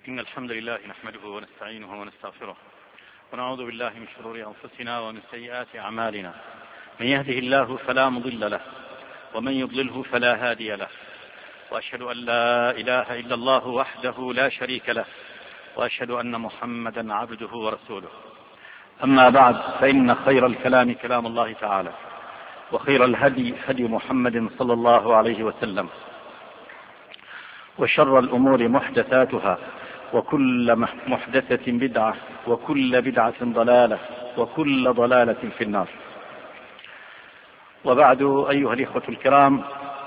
إن الحمد لله نحمده ونستعينه ونستغفره ونعوذ بالله من شرور أنفسنا ومن سيئات أعمالنا. من يهده الله فلا مضل له ومن يضلله فلا هادي له، وأشهد أن لا إله إلا الله وحده لا شريك له، وأشهد أن محمدا عبده ورسوله. أما بعد، فإن خير الكلام كلام الله تعالى، وخير الهدي هدي محمد صلى الله عليه وسلم، وشر الأمور محدثاتها، وكل محدثة بدعة، وكل بدعة ضلالة، وكل ضلالة في النار. وبعد، أيها الإخوة الكرام،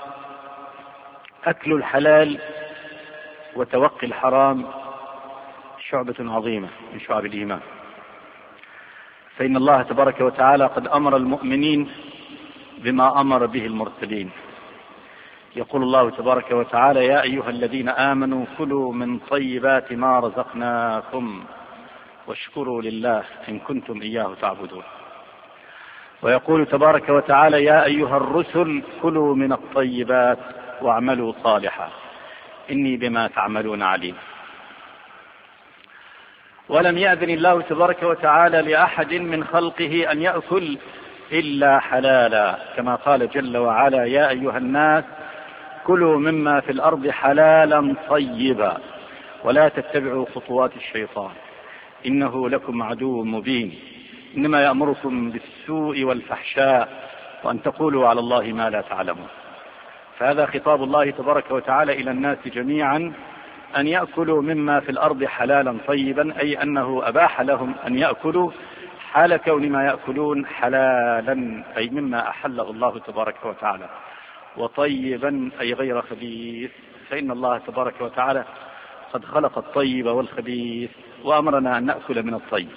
أكل الحلال وتوقي الحرام شعبة عظيمة من شعب الإيمان، فإن الله تبارك وتعالى قد أمر المؤمنين بما أمر به المرسلين. يقول الله تبارك وتعالى: يا أيها الذين آمنوا كلوا من طيبات ما رزقناكم واشكروا لله إن كنتم إياه تعبدون. ويقول تبارك وتعالى: يا أيها الرسل كلوا من الطيبات واعملوا صالحا إني بما تعملون عليم. ولم يأذن الله تبارك وتعالى لأحد من خلقه أن يأكل إلا حلالا، كما قال جل وعلا: يا أيها الناس كلوا مما في الأرض حلالا طيبا ولا تتبعوا خطوات الشيطان إنه لكم عدو مبين إنما يأمركم بالسوء والفحشاء وأن تقولوا على الله ما لا تعلمون. فهذا خطاب الله تبارك وتعالى إلى الناس جميعا أن يأكلوا مما في الأرض حلالا طيبا، أي أنه أباح لهم أن يأكلوا حال كون ما يأكلون حلالا، أي مما أحله الله تبارك وتعالى، وطيبا أي غير خبيث، فإن الله تبارك وتعالى قد خلق الطيب والخبيث وأمرنا أن نأكل من الطيب.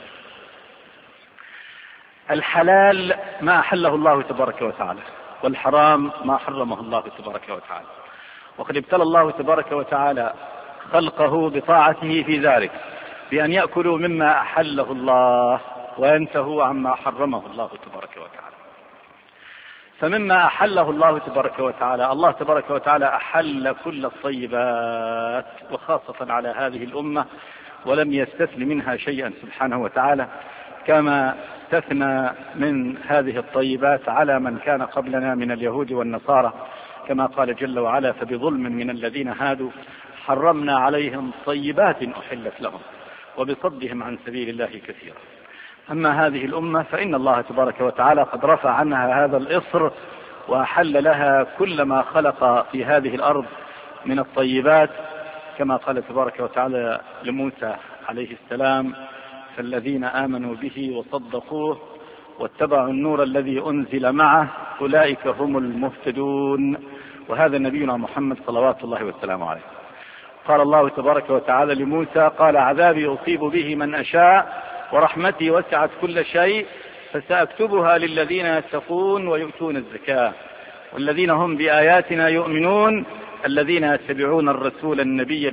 الحلال ما أحله الله تبارك وتعالى، والحرام ما حرمه الله تبارك وتعالى، وقد ابتلى الله تبارك وتعالى خلقه بطاعته في ذلك، بأن يأكلوا مما أحله الله وينتهوا عما حرمه الله تبارك وتعالى. فمما أحله الله تبارك وتعالى، الله تبارك وتعالى أحل كل الطيبات، وخاصة على هذه الأمة، ولم يستثن منها شيئا سبحانه وتعالى، كما استثنى من هذه الطيبات على من كان قبلنا من اليهود والنصارى، كما قال جل وعلا: فبظلم من الذين هادوا حرمنا عليهم طيبات أحلت لهم وبصدهم عن سبيل الله كثيرا. أما هذه الأمة فإن الله تبارك وتعالى قد رفع عنها هذا الإصر وأحل لها كل ما خلق في هذه الأرض من الطيبات، كما قال تبارك وتعالى لموسى عليه السلام: فالذين آمنوا به وصدقوه واتبعوا النور الذي أنزل معه أولئك هم المهتدون. وهذا نبينا محمد صلوات الله وسلامه عليه. قال الله تبارك وتعالى لموسى: قال عذابي أصيب به من أشاء ورحمتي وسعت كل شيء فسأكتبها للذين يتقون ويؤتون الزكاة والذين هم بآياتنا يؤمنون الذين يتبعون الرسول النبي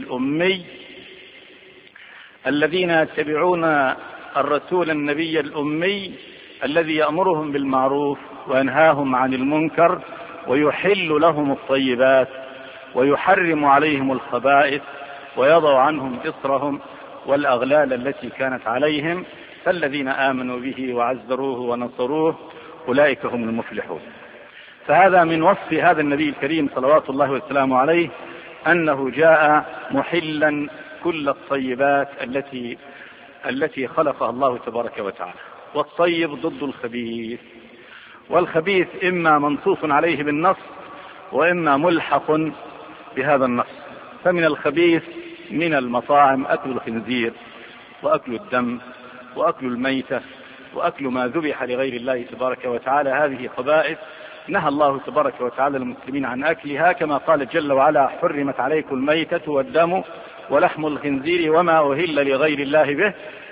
الأمي الذي يأمرهم بالمعروف وينهاهم عن المنكر ويحل لهم الطيبات ويحرم عليهم الخبائث ويضع عنهم إصرهم والأغلال التي كانت عليهم فالذين آمنوا به وعزروه ونصروه أولئك هم المفلحون. فهذا من وصف هذا النبي الكريم صلوات الله وسلامه عليه أنه جاء محلا كل الطيبات التي خلقها الله تبارك وتعالى. والطيب ضد الخبيث، والخبيث إما منصوص عليه بالنص وإما ملحق بهذا النص. فمن الخبيث من المطاعم أكل الخنزير وأكل الدم وأكل الميتة وأكل ما ذبح لغير الله تبارك وتعالى. هذه خبائث نهى الله تبارك وتعالى المسلمين عن أكلها، كما قال جل وعلا: حرمت عليكم الميتة والدم ولحم الخنزير وما أهل لغير الله به.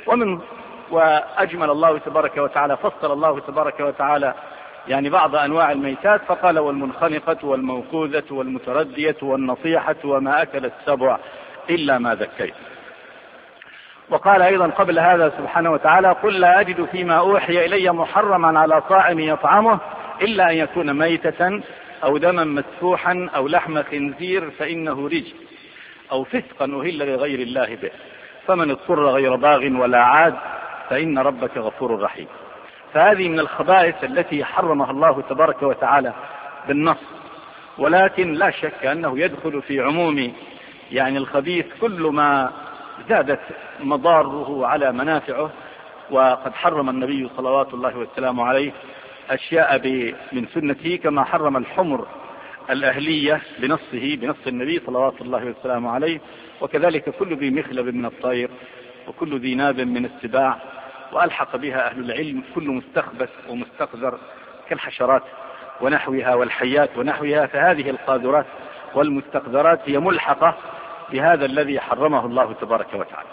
وأجمل الله تبارك وتعالى، فصل الله تبارك وتعالى بعض أنواع الميتات فقال: والمنخنقة والموقوذة والمتردية والنصيحة وما أكل السبع إلا ما ذكيت. وقال أيضا قبل هذا سبحانه وتعالى: قل لا أجد فيما أوحي إلي محرما على طاعم يطعمه إلا أن يكون ميتة أو دما مسفوحا أو لحم خنزير فإنه رجس. أو فسقا أهل لغير الله به، فمن اضطر غير باغ ولا عاد فإن ربك غفور رحيم. فهذه من الخبائث التي حرمها الله تبارك وتعالى بالنص، ولكن لا شك أنه يدخل في عموم الخبيث كل ما زادت مضاره على منافعه. وقد حرم النبي صلوات الله والسلام عليه أشياء من سنته، كما حرم الحمر الأهلية بنص النبي صلوات الله والسلام عليه، وكذلك كل ذي مخلب من الطير وكل ذي ناب من السباع، وألحق بها أهل العلم كل مستخبث ومستقذر كالحشرات ونحوها والحيات ونحوها. فهذه القاذورات والمستقذرات هي ملحقة بهذا الذي حرمه الله تبارك وتعالى.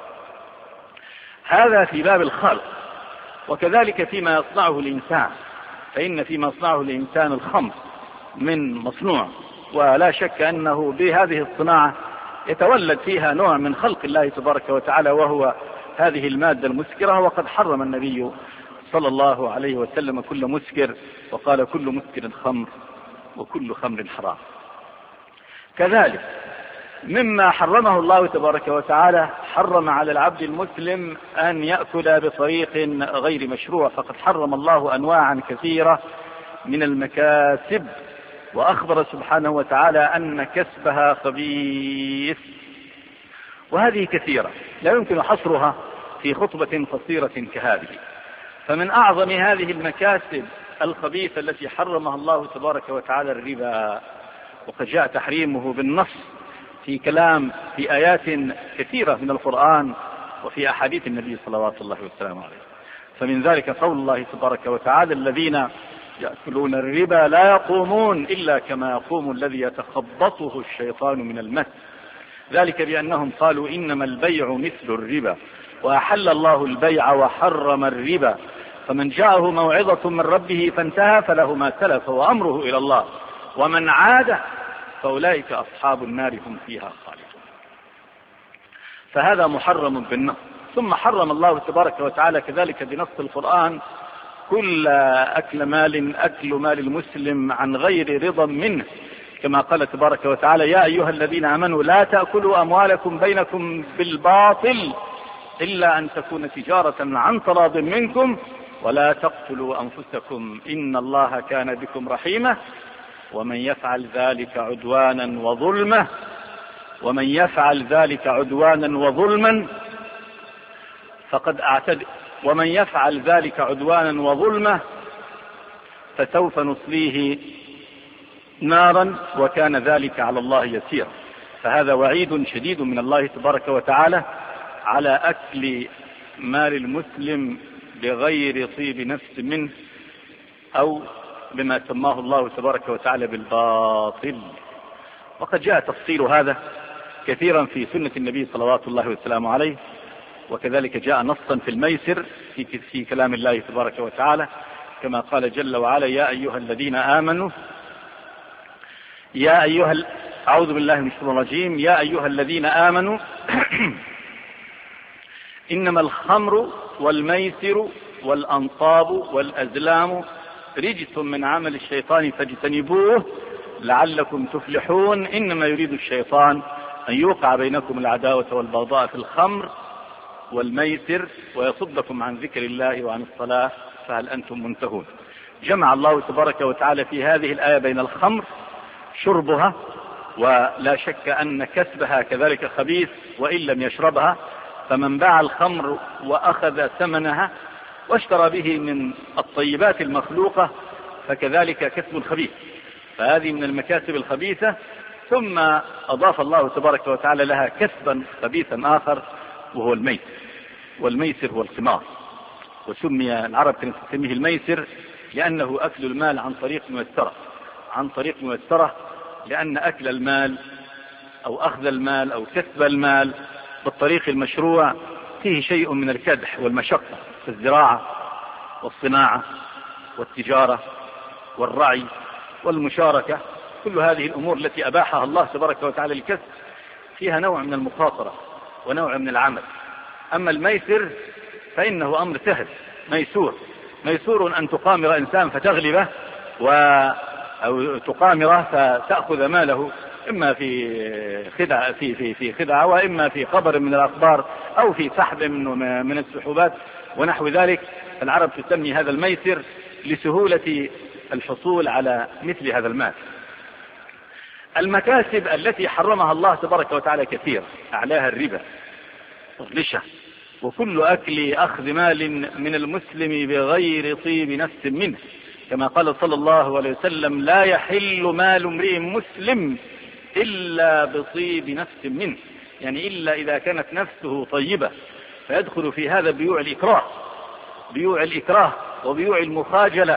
هذا في باب الخلق. وكذلك فيما يصنعه الإنسان، فإن فيما يصنعه الإنسان الخمر من مصنوع، ولا شك أنه بهذه الصناعة يتولد فيها نوع من خلق الله تبارك وتعالى، وهو هذه المادة المسكرة. وقد حرم النبي صلى الله عليه وسلم كل مسكر، وقال كل مسكر خمر وكل خمر حرام. كذلك مما حرمه الله تبارك وتعالى، حرم على العبد المسلم أن يأكل بطريق غير مشروع، فقد حرم الله أنواعا كثيرة من المكاسب، وأخبر سبحانه وتعالى أن كسبها خبيث. وهذه كثيرة لا يمكن حصرها في خطبة قصيرة كهذه. فمن أعظم هذه المكاسب الخبيثة التي حرمها الله تبارك وتعالى الربا، وقد جاء تحريمه بالنص في آيات كثيرة من القرآن وفي أحاديث النبي صلوات الله والسلام عليه. فمن ذلك قول الله تبارك وتعالى: الذين يأكلون الربا لا يقومون إلا كما يقوم الذي يتخبطه الشيطان من المس، ذلك بأنهم قالوا إنما البيع مثل الربا وأحل الله البيع وحرم الربا، فمن جاءه موعظة من ربه فانتهى فله ما سلف وأمره إلى الله ومن عاد فأولئك أصحاب النار هم فيها خالدون. فهذا محرم بالنص. ثم حرم الله تبارك وتعالى كذلك بنص القرآن كل أكل مال المسلم عن غير رضا منه، كما قال تبارك وتعالى: يا أيها الذين آمنوا لا تأكلوا أموالكم بينكم بالباطل إلا أن تكون تجارة عن تراض منكم ولا تقتلوا أنفسكم إن الله كان بكم رحيما ومن يفعل ذلك عدوانا وظلما فسوف نصليه نارا وكان ذلك على الله يسيرا. فهذا وعيد شديد من الله تبارك وتعالى على أكل مال المسلم بغير طيب نفس منه، أو بما سماه الله تبارك وتعالى بالباطل. وقد جاء تفصيل هذا كثيرا في سنة النبي صلوات الله والسلام عليه، وكذلك جاء نصا في الميسر في كلام الله تبارك وتعالى، كما قال جل وعلا: أعوذ بالله من الشيطان الرجيم: يا أيها الذين آمنوا إنما الخمر والميسر والأنصاب والأزلام رجس من عمل الشيطان فاجتنبوه لعلكم تفلحون إنما يريد الشيطان أن يوقع بينكم العداوة والبغضاء في الخمر والميسر ويصدكم عن ذكر الله وعن الصلاة فهل أنتم منتهون. جمع الله تبارك وتعالى في هذه الآية بين الخمر شربها، ولا شك أن كسبها كذلك خبيث وإن لم يشربها، فمن باع الخمر وأخذ ثمنها واشترى به من الطيبات المخلوقة فكذلك كسب خبيث. فهذه من المكاسب الخبيثة. ثم أضاف الله تبارك وتعالى لها كسبا خبيثا آخر وهو الميسر، والميسر هو القمار. وسمي العرب تسميه الميسر لأنه أكل المال عن طريق ميسرة، لأن أكل المال أو أخذ المال أو كسب المال بالطريق المشروع فيه شيء من الكدح والمشقة في الزراعة والصناعة والتجارة والرعي والمشاركة. كل هذه الأمور التي أباحها الله تبارك وتعالى للكسب فيها نوع من المخاطرة ونوع من العمل. أما الميسر فإنه أمر سهل ميسور أن تقامر إنسان فتغلبه أو تقامره فتأخذ ماله إما في خدعة وإما في خبر من الأخبار أو في سحب من السحوبات ونحو ذلك. العرب تسمي هذا الميسر لسهولة الحصول على مثل هذا المال. المكاسب التي حرمها الله تبارك وتعالى كثير، أعلاها الربا والرشوة وكل أخذ مال من المسلم بغير طيب نفس منه، كما قال صلى الله عليه وسلم: لا يحل مال امرئ مسلم إلا بطيب نفس منه، يعني إلا إذا كانت نفسه طيبة، فيدخل في هذا بيوع الإكراه وبيوع المخاجلة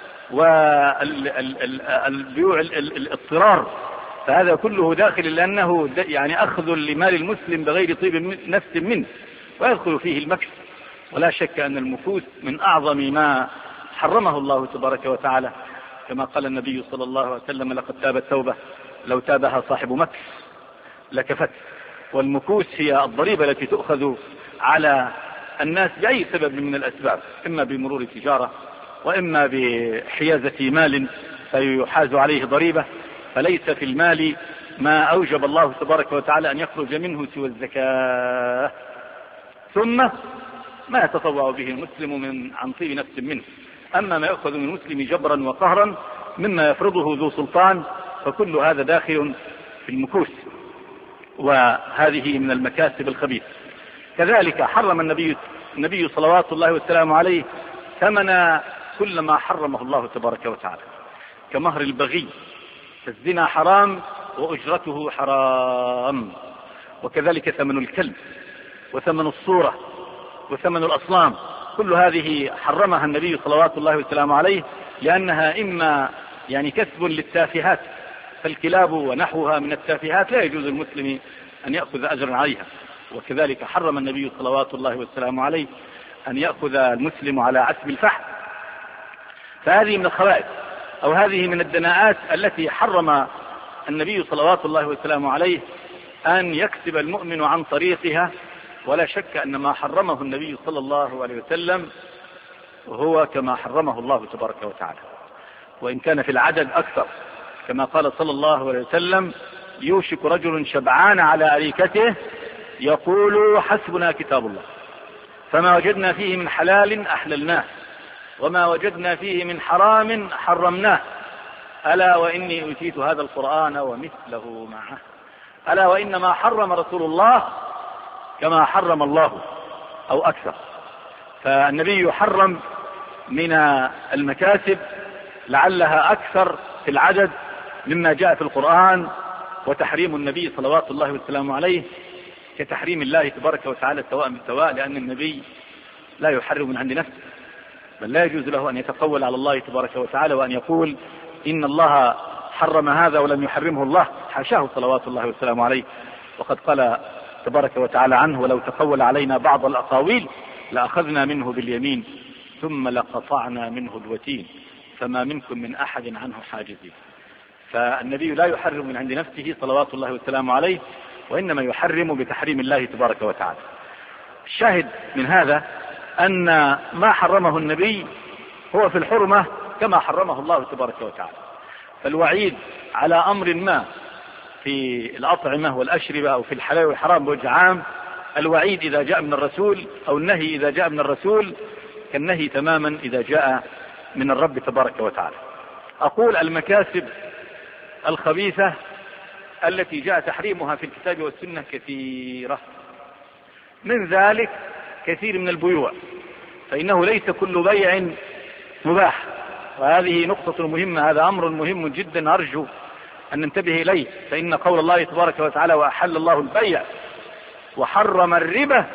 وبيوع الاضطرار، فهذا كله داخل، لأنه يعني أخذ لمال المسلم بغير طيب نفس منه، ويدخل فيه المكس. ولا شك أن المكوس من أعظم ما حرمه الله تبارك وتعالى، كما قال النبي صلى الله عليه وسلم: لقد تابت توبة لو تابها صاحب مكس لكفت. والمكوس هي الضريبة التي تؤخذ على الناس بأي سبب من الأسباب، إما بمرور تجارة وإما بحيازة مال فيحاز عليه ضريبة، فليس في المال ما أوجب الله تبارك وتعالى أن يخرج منه سوى الزكاة، ثم ما يتطوع به المسلم عن طيب نفس منه. أما ما يأخذ من المسلم جبرا وقهرا مما يفرضه ذو سلطان فكل هذا داخل في المكوس، وهذه من المكاسب الخبيثة. كذلك حرم النبي صلوات الله وسلامه عليه ثمن كل ما حرمه الله تبارك وتعالى، كمهر البغي، فالزنا حرام وأجرته حرام، وكذلك ثمن الكلب وثمن الصورة وثمن الأصنام، كل هذه حرمها النبي صلوات الله وسلامه عليه، لأنها إما يعني كسب للتافهات، فالكلاب ونحوها من التافهات لا يجوز المسلم أن يأخذ أجرا عليها. وكذلك حرم النبي صلوات الله وسلامه عليه أن يأخذ المسلم على عسب الفحم، فهذه من الخبائث أو هذه من الدناءات التي حرم النبي صلوات الله وسلامه عليه أن يكسب المؤمن عن طريقها. ولا شك أن ما حرمه النبي صلى الله عليه وسلم هو كما حرمه الله تبارك وتعالى، وإن كان في العدد أكثر، كما قال صلى الله عليه وسلم: يوشك رجل شبعان على أريكته يقول: حسبنا كتاب الله، فما وجدنا فيه من حلال أحللناه وما وجدنا فيه من حرام حرمناه، ألا وإني أوتيت هذا القرآن ومثله معه، ألا وإنما حرم رسول الله كما حرم الله أو أكثر. فالنبي يحرم من المكاسب لعلها أكثر في العدد مما جاء في القرآن، وتحريم النبي صلوات الله وسلامه عليه كتحريم الله تبارك وتعالى سواء بالسواء، لأن النبي لا يحرم من عند نفسه، بل لا يجوز له أن يتقول على الله تبارك وتعالى وأن يقول إن الله حرم هذا ولم يحرمه الله، حاشاه صلوات الله وسلامه عليه. وقد قال تبارك وتعالى عنه: ولو تقول علينا بعض الأقاويل لأخذنا منه باليمين ثم لقطعنا منه الوتين فما منكم من أحد عنه حاجزين. فالنبي لا يحرم من عند نفسه صلوات الله وسلامه عليه، وإنما يحرم بتحريم الله تبارك وتعالى. الشاهد من هذا أن ما حرمه النبي هو في الحرمة كما حرمه الله تبارك وتعالى. فالوعيد على أمر ما في الأطعمة والأشربة أو في الحلال والحرام بوجه عام، الوعيد إذا جاء من الرسول أو النهي إذا جاء من الرسول كالنهي تماما إذا جاء من الرب تبارك وتعالى. أقول المكاسب الخبيثة التي جاء تحريمها في الكتاب والسنة كثيرة، من ذلك كثير من البيوع، فإنه ليس كل بيع مباح، وهذه نقطة مهمة، هذا أمر مهم جدا أرجو أن ننتبه إليه. فإن قول الله تبارك وتعالى: وأحل الله البيع وحرم الربا،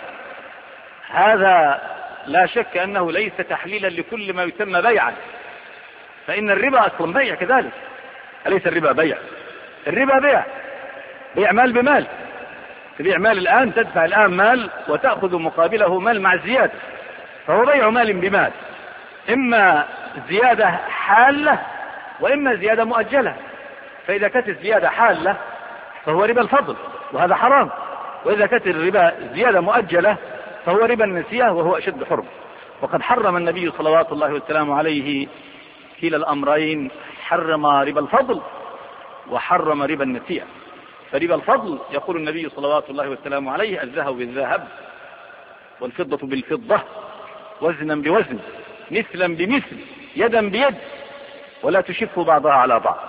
هذا لا شك أنه ليس تحليلا لكل ما يسمى بيعا، فإن الربا أصلا بيع كذلك، أليس الربا بيع؟ الربا بيع مال بمال، تبيع مال الآن، تدفع الآن مال وتأخذ مقابله مال مع الزيادة، فهو بيع مال بمال، إما زيادة حالة وإما زيادة مؤجلة. فإذا كانت الزيادة حالة فهو ربا الفضل وهذا حرام، وإذا كانت الربا زيادة مؤجلة فهو ربا النسيئة وهو أشد حرم. وقد حرم النبي صلوات الله وسلامه عليه كلا الأمرين، حرم ربا الفضل وحرم ربا النسيئة. فربا الفضل يقول النبي صلوات الله وسلامه عليه: الذهب بالذهب والفضة بالفضة وزنا بوزن مثلا بمثل يدا بيد ولا تشف بعضها على بعض.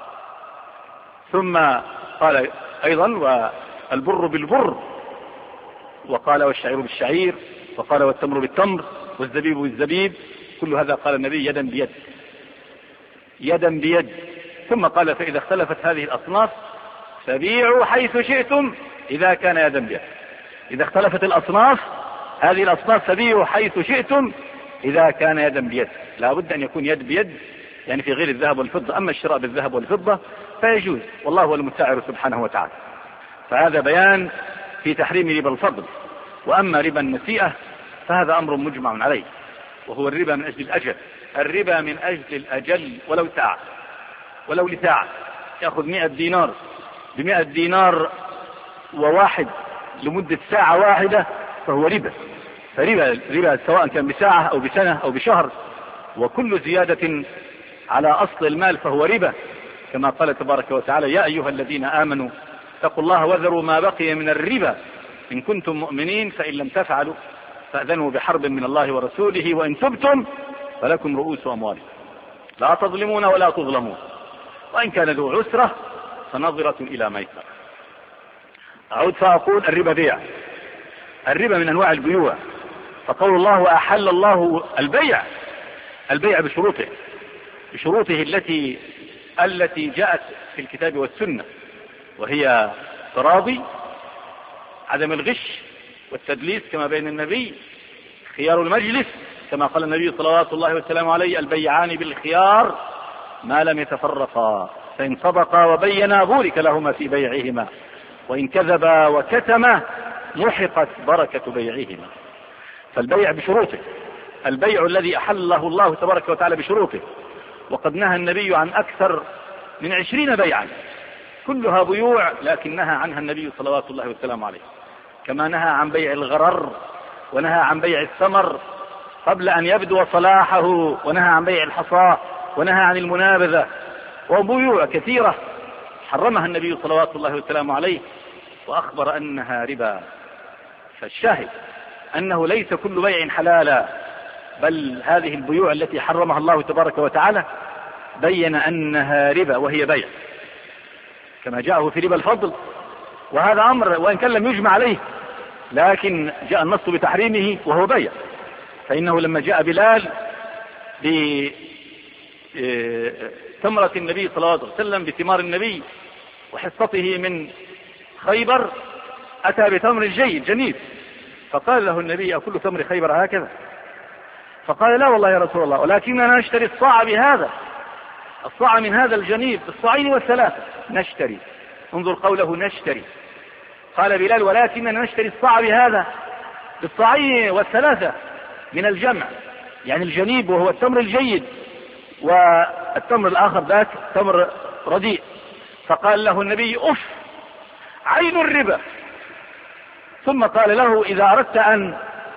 ثم قال أيضا: والبر بالبر، وقال: والشعير بالشعير، وقال: والتمر بالتمر، والزبيب بالزبيب. كل هذا قال النبي يدا بيد، يدا بيد. ثم قال: فإذا اختلفت هذه الأصناف فبيعوا حيث شئتم إذا كان يدا بيد. إذا اختلفت الأصناف، هذه الأصناف، فبيعوا حيث شئتم إذا كان يدا بيد. لا بد أن يكون يد بيد، يعني في غير الذهب والفضة. أما الشراء بالذهب والفضة فيجوز، والله هو المسعر سبحانه وتعالى. فهذا بيان في تحريم ربا الفضل. وأما ربا النسيئة فهذا أمر مجمع عليه، وهو الربا من أجل الأجل. الربا من أجل الأجل ولو ساعة، ولو لساعة. يأخذ 100 دينار ب100 دينار وواحد لمدة ساعة واحدة فهو ربا. فربا سواء كان بساعة أو بسنة أو بشهر، وكل زيادة على أصل المال فهو ربا، كما قال تبارك وتعالى: يا أيها الذين آمنوا اتقوا الله وذروا ما بقي من الربا إن كنتم مؤمنين فإن لم تفعلوا فأذنوا بحرب من الله ورسوله وإن تبتم فلكم رؤوس أموالكم لا تظلمون ولا تظلمون وإن كان ذو عسرة فنظرة إلى ميسرة. أعود فأقول: الربا بيع. الربا من أنواع البيوع. فقول الله: وأحل الله البيع، البيع بشروطه التي جاءت في الكتاب والسنة، وهي تراضي، عدم الغش والتدليس كما بين النبي، خيار المجلس كما قال النبي صلوات الله وسلامه عليه: البيعان بالخيار ما لم يتفرقا فإن صدقا وبينا بورك لهما في بيعهما وإن كذبا وكتما محقت بركة بيعهما. فالبيع بشروطه، البيع الذي أحله الله تبارك وتعالى بشروطه. وقد نهى النبي عن أكثر من 20 بيعا، كلها بيوع لكن نهى عنها النبي صلوات الله وسلامه عليه. كما نهى عن بيع الغرر، ونهى عن بيع الثمر قبل أن يبدو صلاحه، ونهى عن بيع الحصاة، ونهى عن المنابذة، وبيوع كثيرة حرمها النبي صلوات الله وسلامه عليه وأخبر أنها ربا. فالشاهد أنه ليس كل بيع حلالا، بل هذه البيوع التي حرمها الله تبارك وتعالى بين أنها ربا وهي بيع، كما جاءه في ربا الفضل. وهذا أمر وإن كان لم يجمع عليه، لكن جاء النص بتحريمه وهو بيع. فإنه لما جاء بلال بثمرة النبي صلى الله عليه وسلم، بثمار النبي وحصته من خيبر، أتى بتمر جيد جنيد، فقال له النبي: أكل تمر خيبر هكذا؟ فقال: لا والله يا رسول الله، ولكننا نشتري الصاع بهذا، الصاع من هذا الجنيب بالصاعين والثلاثة نشتري. انظر قوله نشتري. قال بلال: ولكننا نشتري الصاع بهذا بالصاعين والثلاثة من الجمع، يعني الجنيب وهو التمر الجيد، والتمر الآخر ذاك تمر رديء. فقال له النبي: أف، عين الربا. ثم قال له: إذا أردت أن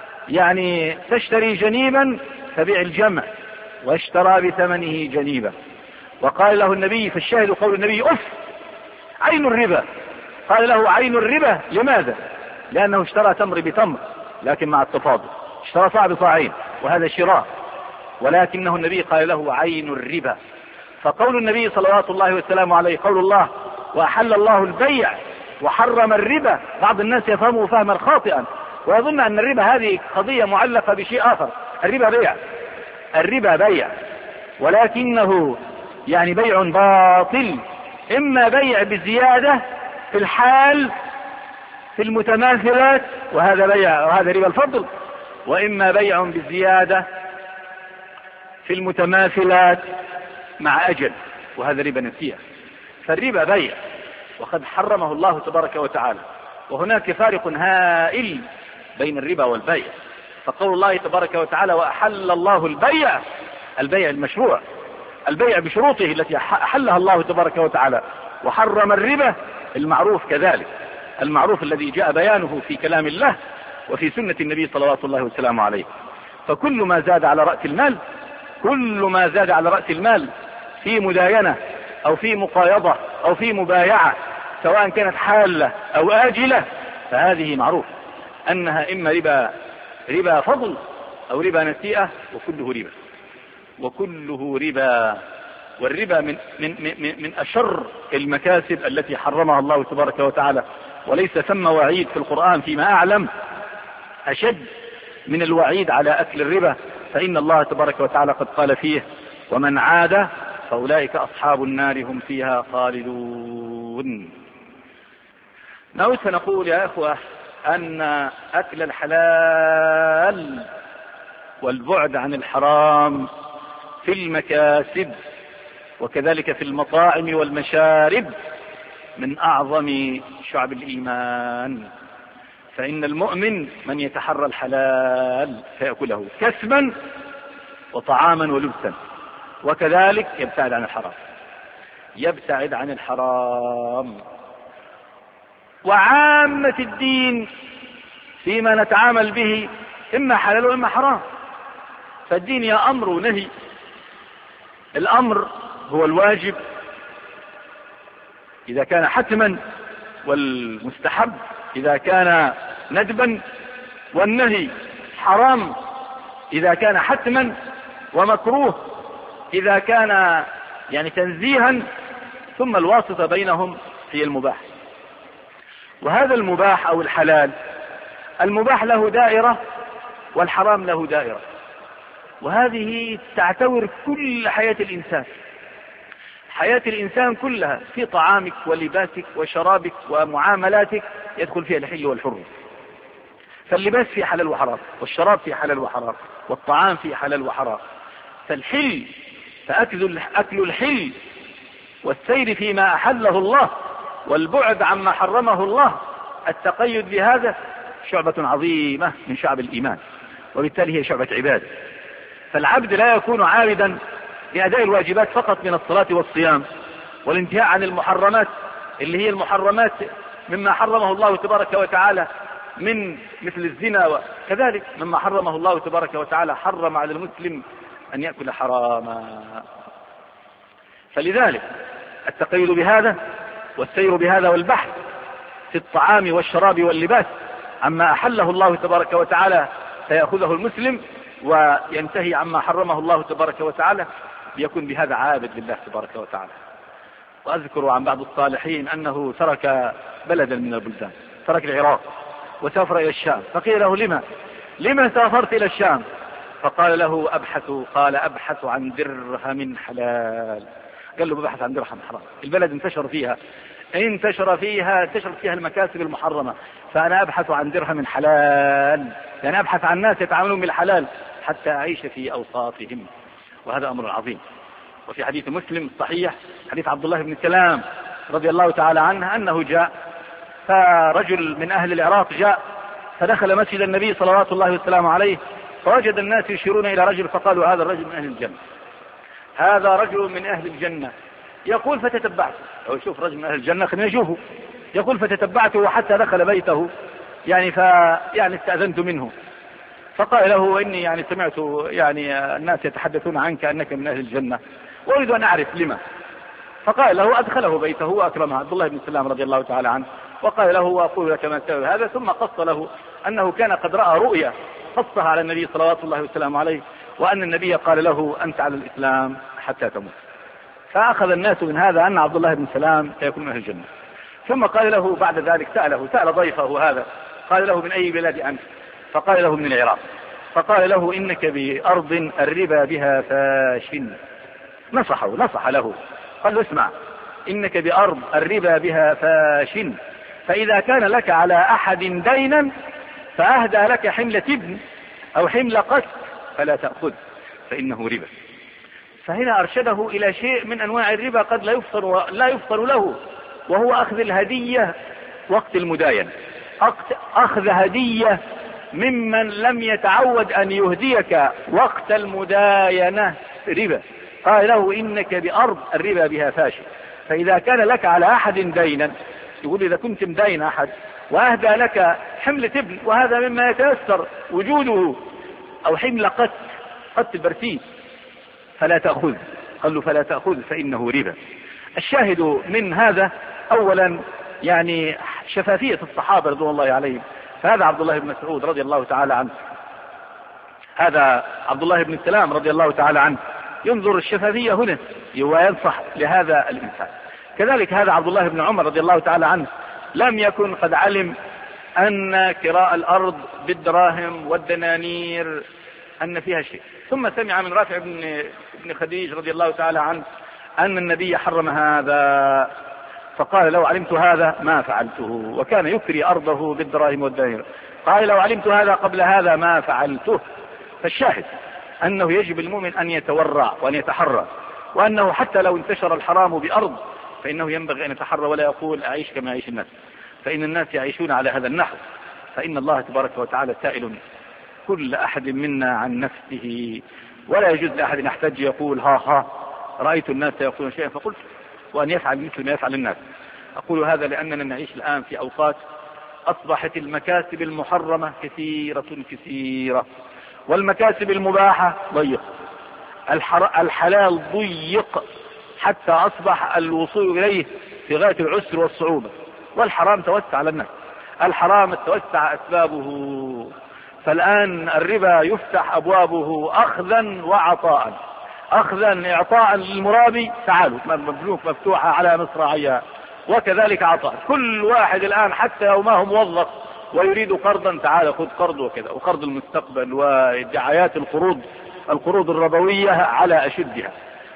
تشتري جنيبا فبيع الجمع، واشترى بثمنه جنيبا. وقال له النبي، فالشاهد قول النبي: أف، عين الربا. قال له: عين الربا لماذا؟ لأنه اشترى تمر بتمر لكن مع التفاضل، اشترى صاع بصاعين وهذا شراء، ولكنه النبي قال له: عين الربا. فقول النبي صلوات الله وسلامه عليه قول الله: وأحل الله البيع وحرم الربا. بعض الناس يفهمه فهما خاطئا ويظن أن الربا هذه قضية معلقة بشيء آخر. الربا بيع، الربا بيع، ولكنه بيع باطل. إما بيع بزيادة في الحال في المتماثلات وهذا بيع وهذا ربا الفضل، وإما بيع بزيادة في المتماثلات مع أجل وهذا ربا نسيئة. فالربا بيع وقد حرمه الله تبارك وتعالى. وهناك فارق هائل بين الربا والبيع. فقول الله تبارك وتعالى: وأحل الله البيع، البيع المشروع، البيع بشروطه التي أحلها الله تبارك وتعالى، وحرم الربا المعروف كذلك، المعروف الذي جاء بيانه في كلام الله وفي سنة النبي صلوات الله وسلامه عليه. فكل ما زاد على رأس المال، كل ما زاد على رأس المال في مداينة أو في مقايضة أو في مبايعة سواء كانت حالة أو آجلة، فهذه معروف أنها إما ربا فضل أو ربا نسيئة، وكله ربا. والربا من أشر المكاسب التي حرمها الله تبارك وتعالى، وليس ثم وعيد في القرآن فيما أعلم أشد من الوعيد على أكل الربا، فإن الله تبارك وتعالى قد قال فيه: ومن عاد فأولئك أصحاب النار هم فيها خالدون. نعود فنقول يا أخوة أن أكل الحلال والبعد عن الحرام في المكاسب وكذلك في المطاعم والمشارب من أعظم شعب الإيمان، فإن المؤمن من يتحرى الحلال فيأكله كسبا وطعاما ولبسا، وكذلك يبتعد عن الحرام. وعامة الدين فيما نتعامل به إما حلال وإما حرام، فالدين يا أمر ونهي. الأمر هو الواجب إذا كان حتما، والمستحب إذا كان ندبا، والنهي حرام إذا كان حتما، ومكروه إذا كان تنزيها، ثم الواسطة بينهم هي المباح. وهذا المباح أو الحلال، المباح له دائرة والحرام له دائرة، وهذه تعتبر كل حياة الإنسان. حياة الإنسان كلها في طعامك ولباسك وشرابك ومعاملاتك يدخل فيها الحل والحرم. فاللباس فيه حلال وحرام، والشراب فيه حلال وحرام، والطعام فيه حلال وحرام. فالحل أكل الحل والسير فيما أحله الله والبعد عما حرمه الله، التقيد بهذا شعبة عظيمة من شعب الإيمان، وبالتالي هي شعبة عبادة. فالعبد لا يكون عابدا لأداء الواجبات فقط من الصلاة والصيام والانتهاء عن المحرمات اللي هي المحرمات مما حرمه الله تبارك وتعالى من مثل الزنا، وكذلك مما حرمه الله تبارك وتعالى حرم على المسلم أن يأكل حراما. فلذلك التقيد بهذا والسير بهذا والبحث في الطعام والشراب واللباس عما أحله الله تبارك وتعالى فيأخذه المسلم، وينتهي عما حرمه الله تبارك وتعالى، ليكون بهذا عابد لله تبارك وتعالى. وأذكر عن بعض الصالحين أنه ترك بلدا من البلدان، ترك العراق وسافر إلى الشام، فقيل له: لما سافرت إلى الشام؟ فقال له: أبحث عن درهم حلال. قال له: ببحث عن درهم حرام. البلد انتشرت فيها المكاسب المحرمة، فأنا أبحث عن درهم حلال، أبحث عن ناس يتعاملون بالحلال حتى أعيش في أوساطهم. وهذا أمر عظيم. وفي حديث مسلم الصحيح حديث عبد الله بن سلام رضي الله تعالى عنه أنه جاء، فرجل من أهل العراق جاء فدخل مسجد النبي صلوات الله وسلامه عليه، فوجد الناس يشيرون إلى رجل، فقالوا: هذا الرجل من أهل الجنة، هذا رجل من أهل الجنة. يقول: فتتبعته، أو شوف رجل من أهل الجنة خلينا نشوفه. يقول: فتتبعته حتى دخل بيته، استأذنت منه، فقال له: إني سمعت الناس يتحدثون عنك أنك من أهل الجنة، وأريد أن أعرف لما. فقال له: أدخله بيته وأكرمه عبد الله بن سلام رضي الله تعالى عنه، وقال له: وأقول لك ما سبب هذا. ثم قص له أنه كان قد رأى رؤيا قصها على النبي صلوات الله وسلامه عليه، وأن النبي قال له: أنت على الإسلام حتى تموت. فأخذ الناس من هذا أن عبد الله بن سلام سيكون من أهل الجنة. ثم قال له بعد ذلك، سأل ضيفه هذا، قال له: من أي بلاد أنت؟ فقال له: من العراق. فقال له: إنك بأرض الربا بها فاش. نصح له، قال له: اسمع، إنك بأرض الربا بها فاش، فإذا كان لك على أحد دينا فأهدى لك حملة ابن أو حمل قس فلا تأخذ، فإنه ربا. فهنا أرشده إلى شيء من أنواع الربا قد لا يفطر له، وهو أخذ الهدية وقت المداينة، أخذ هدية ممن لم يتعود أن يهديك وقت المداينة ربا. قال له: إنك بأرض الربا بها فاشل، فإذا كان لك على أحد دينا، يقول إذا كنت مدين أحد وأهدى لك حملة ابن، وهذا مما يتيسر وجوده، أو حمل قط برسيم، فلا تأخذ. قال له: فلا تأخذ فإنه ربا. الشاهد من هذا أولا يعني شفافية الصحابة رضوان الله عليهم. فهذا عبد الله بن مسعود رضي الله تعالى عنه، هذا عبد الله بن السلام رضي الله تعالى عنه، ينظر الشفافية هنا وينصح لهذا الإنسان. كذلك هذا عبد الله بن عمر رضي الله تعالى عنه لم يكن قد علم أن كراء الأرض بالدراهم والدنانير أن فيها شيء، ثم سمع من رافع بن خديج رضي الله تعالى عنه أن النبي حرم هذا، فقال لو علمت هذا ما فعلته، وكان يكري أرضه بالدراهم والدنانير، قال لو علمت هذا قبل هذا ما فعلته. فالشاهد أنه يجب المؤمن أن يتورع وأن يتحرى، وأنه حتى لو انتشر الحرام بأرض فإنه ينبغي أن يتحرى ولا يقول أعيش كما يعيش الناس، فإن الناس يعيشون على هذا النحو. فإن الله تبارك وتعالى سائل كل أحد منا عن نفسه، ولا يجوز لأحد أن يحتج يقول ها رأيت الناس يقولون شيئا فقلت، وأن يفعل مثل ما يفعل الناس. أقول هذا لأننا نعيش الآن في أوقات أصبحت المكاسب المحرمة كثيرة، والمكاسب المباحة ضيق، الحلال ضيق حتى أصبح الوصول إليه في غاية العسر والصعوبة، والحرام توسع على الناس، الحرام توسع أسبابه. فالآن الربا يفتح أبوابه أخذا وعطاء، أخذا إعطاء للمرابي، تعالوا مبلوك مفتوحة على مصراعيها، وكذلك عطاء كل واحد الآن حتى لو ما هو موظف ويريد قرضا، تعال خذ قرض وكذا، وقرض المستقبل ودعايات القروض الربوية على أشدها.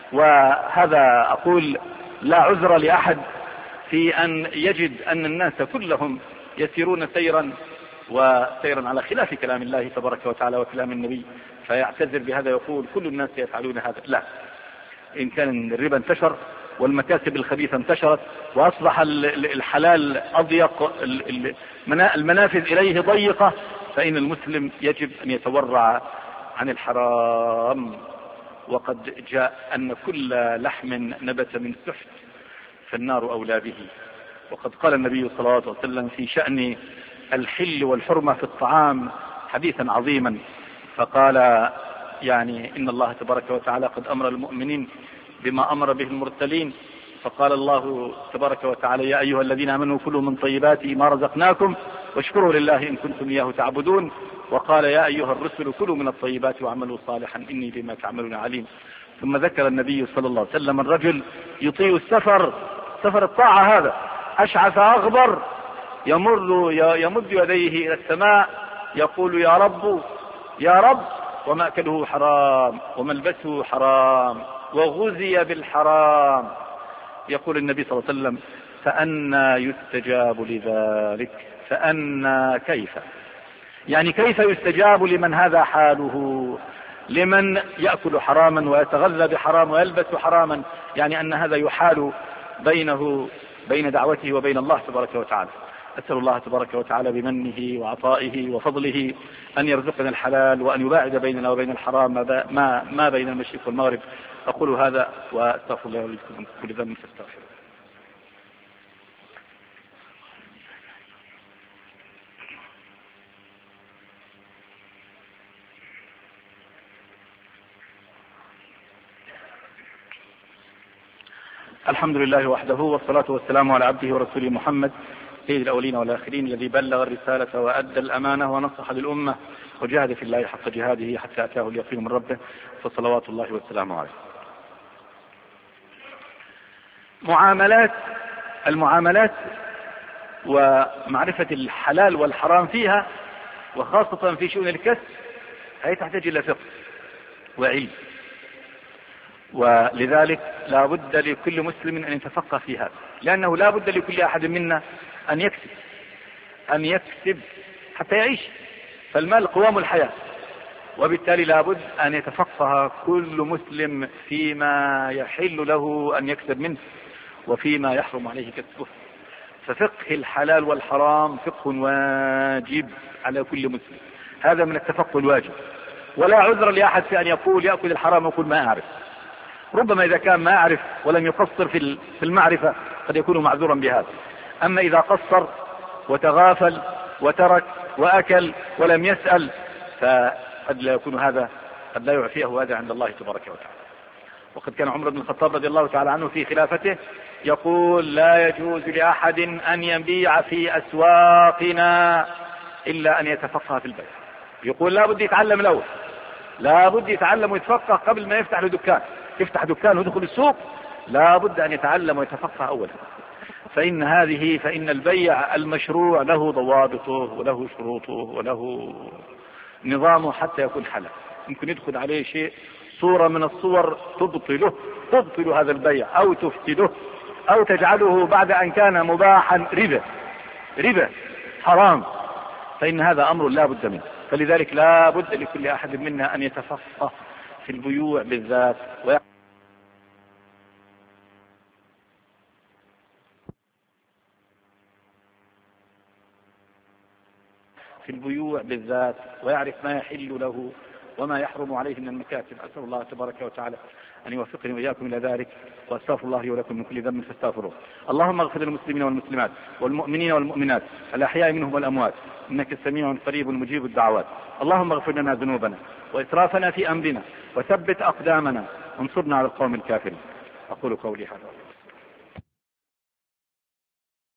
وهذا أقول لا عذر لأحد في أن يجد أن الناس كلهم يسيرون سيرا على خلاف كلام الله تبارك وتعالى وكلام النبي، فيعتذر بهذا يقول كل الناس يفعلون هذا. لا، إن كان الربا انتشر والمكاسب الخبيثة انتشرت وأصبح الحلال أضيق، المنافذ إليه ضيقة، فإن المسلم يجب أن يتورع عن الحرام. وقد جاء أن كل لحم نبت من سحت فالنار أولى به. وقد قال النبي صلى الله عليه وسلم في شأن الحل والحرمة في الطعام حديثا عظيما، فقال يعني إن الله تبارك وتعالى قد أمر المؤمنين بما أمر به المرسلين، فقال الله تبارك وتعالى يا أيها الذين آمنوا كلوا من طيبات ما رزقناكم واشكروا لله إن كنتم إياه تعبدون، وقال يا أيها الرسل كلوا من الطيبات واعملوا صالحا إني بما تعملون عليم. ثم ذكر النبي صلى الله عليه وسلم الرجل يطيل السفر، سفر الطاعة هذا، أشعث أغبر، يمد يديه إلى السماء يقول يا رب ومأكله حرام وملبسه حرام وغذي بالحرام. يقول النبي صلى الله عليه وسلم فأنى يستجاب لذلك، فأنى كيف، يعني كيف يستجاب لمن هذا حاله، لمن يأكل حراما ويتغذى بحرام ويلبس حراما، يعني أن هذا يحال بين دعوته وبين الله تبارك وتعالى. أسأل الله تبارك وتعالى بمنه وعطائه وفضله أن يرزقنا الحلال وأن يباعد بيننا وبين الحرام ما بين المشرق والمغرب. أقول هذا وأستغفر الله ولكم من كل ذنب فاستغفروه. الحمد لله وحده، والصلاة والسلام على عبده ورسوله محمد سيد الأولين والآخرين، الذي بلغ الرسالة وأدى الأمانة ونصح للأمة وجاهد في الله حق جهاده حتى أتاه اليقين من ربه، فصلوات الله والسلام عليه. المعاملات ومعرفة الحلال والحرام فيها، وخاصة في شؤون الكسب، هي تحتاج إلى فقه وعلم، ولذلك لا بد لكل مسلم أن يتفقه في هذا، لأنه لا بد لكل أحد منا أن يكسب حتى يعيش، فالمال قوام الحياة، وبالتالي لا بد أن يتفقه كل مسلم فيما يحل له أن يكسب منه وفيما يحرم عليه كسبه. ففقه الحلال والحرام فقه واجب على كل مسلم، هذا من التفقه الواجب، ولا عذر لأحد في أن يقول يأكل الحرام ويقول ما أعرف. ربما إذا كان ما أعرف ولم يقصر في المعرفة قد يكون معذورا بهذا، أما إذا قصر وتغافل وترك وأكل ولم يسأل فقد لا يكون هذا، قد لا يعفيه هذا عند الله تبارك وتعالى. وقد كان عمر بن الخطاب رضي الله تعالى عنه في خلافته يقول لا يجوز لأحد أن يبيع في أسواقنا إلا أن يتفقه في البيع. يقول لا بد يتعلم الأول، لا بد يتعلم ويتفقه قبل ما يفتح له دكان. يفتح دكان ويدخل السوق لا بد أن يتعلم ويتفقه أولا. فإن البيع المشروع له ضوابطه وله شروطه وله نظامه حتى يكون حلال. يمكن يدخل عليه شيء صورة من الصور تبطل هذا البيع أو تفسده أو تجعله بعد أن كان مباحا ربا حرام، فإن هذا أمر لا بد منه. فلذلك لا بد لكل أحد منا أن يتفقه في البيوع بالذات ويعرف ما يحل له وما يحرم عليه من المكاسب. أسأل الله تبارك وتعالى أن يوفقني وإياكم إلى ذلك، وأستغفر الله لي ولكم من كل ذنب فاستغفروه. اللهم اغفر للمسلمين والمسلمات والمؤمنين والمؤمنات الأحياء منهم والأموات، إنك سميع قريب مجيب الدعوات. اللهم اغفر لنا ذنوبنا وإسرافنا في أمرنا وثبت أقدامنا وانصرنا على القوم الكافرين. أقول قولي هذا.